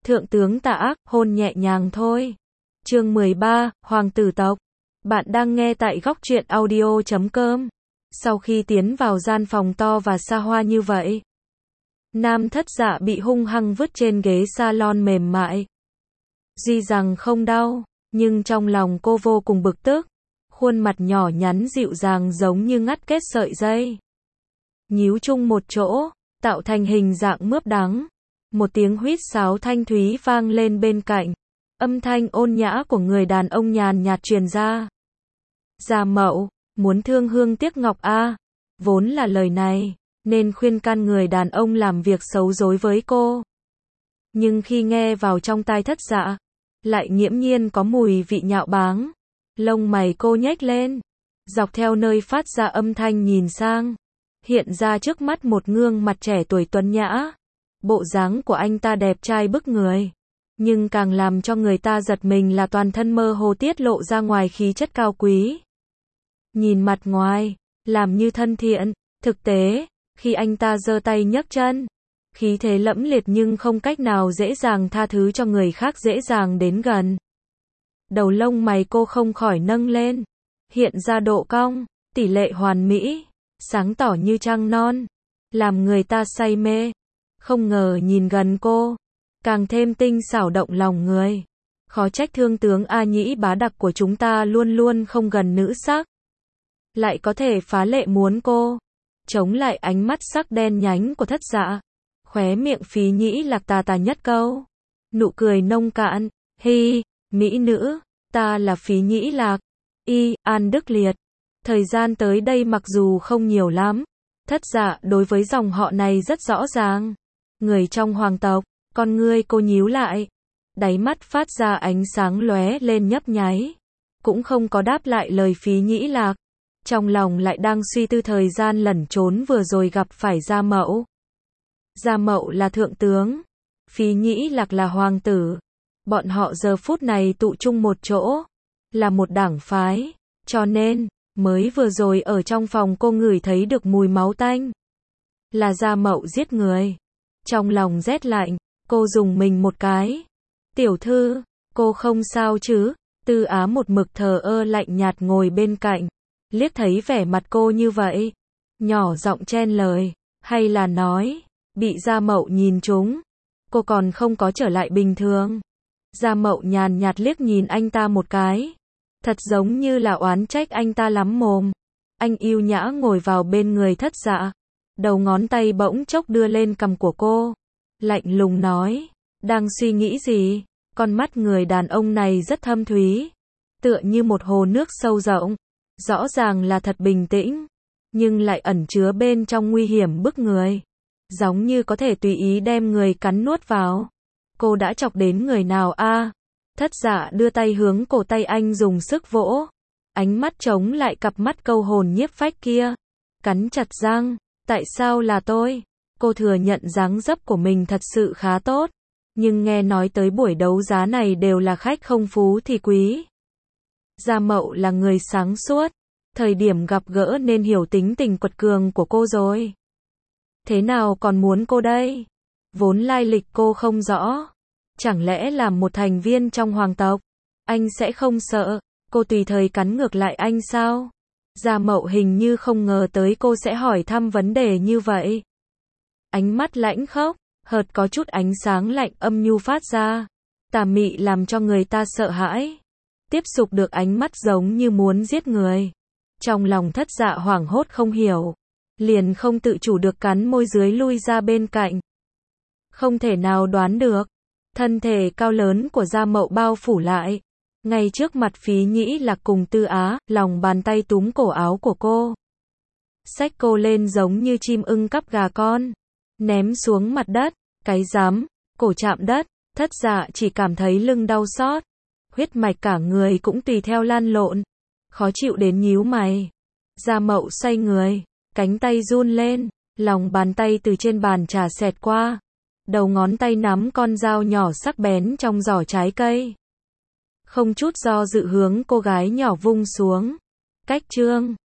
Thượng tướng tà ác, hôn nhẹ nhàng thôi. Chương 13, Hoàng tử tộc. Bạn đang nghe tại góc truyện audio.com. Sau khi tiến vào gian phòng to và xa hoa như vậy, Nam Thất Dạ bị hung hăng vứt trên ghế salon mềm mại. Tuy rằng không đau, nhưng trong lòng cô vô cùng bực tức. Khuôn mặt nhỏ nhắn dịu dàng giống như ngắt kết sợi dây, nhíu chung một chỗ, tạo thành hình dạng mướp đắng. Một tiếng huýt sáo thanh thúy vang lên bên cạnh. Âm thanh ôn nhã của người đàn ông nhàn nhạt truyền ra. Gia Mậu, muốn thương hương tiếc ngọc a. Vốn là lời này, nên khuyên can người đàn ông làm việc xấu dối với cô. Nhưng khi nghe vào trong tai Thất Dạ, lại nghiễm nhiên có mùi vị nhạo báng. Lông mày cô nhếch lên, dọc theo nơi phát ra âm thanh nhìn sang. Hiện ra trước mắt một gương mặt trẻ tuổi tuấn nhã. Bộ dáng của anh ta đẹp trai bức người. Nhưng càng làm cho người ta giật mình là toàn thân mơ hồ tiết lộ ra ngoài khí chất cao quý. Nhìn mặt ngoài, làm như thân thiện, thực tế, khi anh ta giơ tay nhấc chân, khí thế lẫm liệt nhưng không cách nào dễ dàng tha thứ cho người khác dễ dàng đến gần. Đầu lông mày cô không khỏi nâng lên, hiện ra độ cong, tỷ lệ hoàn mỹ, sáng tỏ như trăng non, làm người ta say mê. Không ngờ nhìn gần cô, càng thêm tinh xảo động lòng người. Khó trách thương tướng A Nhĩ bá đặc của chúng ta luôn luôn không gần nữ sắc. Lại có thể phá lệ muốn cô. Chống lại ánh mắt sắc đen nhánh của Thất Dạ. Khóe miệng Phí Nhĩ Lạc tà tà nhất câu. Nụ cười nông cạn. Hi, mỹ nữ, ta là Phí Nhĩ Lạc. An Đức Liệt. Thời gian tới đây mặc dù không nhiều lắm. Thất Dạ đối với dòng họ này rất rõ ràng. Người trong hoàng tộc, con ngươi cô nhíu lại. Đáy mắt phát ra ánh sáng lóe lên nhấp nháy. Cũng không có đáp lại lời Phí Nhĩ Lạc. Trong lòng lại đang suy tư thời gian lẩn trốn vừa rồi gặp phải Gia Mậu. Gia Mậu là thượng tướng. Phí Nhĩ Lạc là hoàng tử. Bọn họ giờ phút này tụ chung một chỗ. Là một đảng phái. Cho nên, mới vừa rồi ở trong phòng cô ngửi thấy được mùi máu tanh. Là Gia Mậu giết người. Trong lòng rét lạnh, cô dùng mình một cái. Tiểu thư, cô không sao chứ? Tư Á một mực thờ ơ lạnh nhạt ngồi bên cạnh. Liếc thấy vẻ mặt cô như vậy. Nhỏ giọng chen lời. Hay là nói, bị Gia Mậu nhìn trúng. Cô còn không có trở lại bình thường. Gia Mậu nhàn nhạt liếc nhìn anh ta một cái. Thật giống như là oán trách anh ta lắm mồm. Anh yêu nhã ngồi vào bên người Thất Dạ. Đầu ngón tay bỗng chốc đưa lên cằm của cô. Lạnh lùng nói. Đang suy nghĩ gì? Con mắt người đàn ông này rất thâm thúy. Tựa như một hồ nước sâu rộng. Rõ ràng là thật bình tĩnh. Nhưng lại ẩn chứa bên trong nguy hiểm bức người. Giống như có thể tùy ý đem người cắn nuốt vào. Cô đã chọc đến người nào a? Thất Dạ đưa tay hướng cổ tay anh dùng sức vỗ. Ánh mắt chống lại cặp mắt câu hồn nhiếp phách kia. Cắn chặt răng. Tại sao là tôi? Cô thừa nhận dáng dấp của mình thật sự khá tốt. Nhưng nghe nói tới buổi đấu giá này đều là khách không phú thì quý. Gia Mậu là người sáng suốt. Thời điểm gặp gỡ nên hiểu tính tình quật cường của cô rồi. Thế nào còn muốn cô đây? Vốn lai lịch cô không rõ. Chẳng lẽ làm một thành viên trong hoàng tộc, anh sẽ không sợ cô tùy thời cắn ngược lại anh sao? Gia Mậu hình như không ngờ tới cô sẽ hỏi thăm vấn đề như vậy. Ánh mắt lãnh khốc, hợt có chút ánh sáng lạnh âm nhu phát ra. Tà mị làm cho người ta sợ hãi. Tiếp xúc được ánh mắt giống như muốn giết người. Trong lòng Thất Dạ hoảng hốt không hiểu. Liền không tự chủ được cắn môi dưới lui ra bên cạnh. Không thể nào đoán được. Thân thể cao lớn của Gia Mậu bao phủ lại. Ngay trước mặt Phí Nhĩ Lạc cùng Tư Á, lòng bàn tay túm cổ áo của cô. Xách cô lên giống như chim ưng cắp gà con. Ném xuống mặt đất, cái rắm, cổ chạm đất, Thất Dạ chỉ cảm thấy lưng đau xót. Huyết mạch cả người cũng tùy theo lan lộn. Khó chịu đến nhíu mày. Gia Mậu xoay người, cánh tay run lên, lòng bàn tay từ trên bàn trà xẹt qua. Đầu ngón tay nắm con dao nhỏ sắc bén trong giỏ trái cây. Không chút do dự hướng cô gái nhỏ vung xuống. Cách chương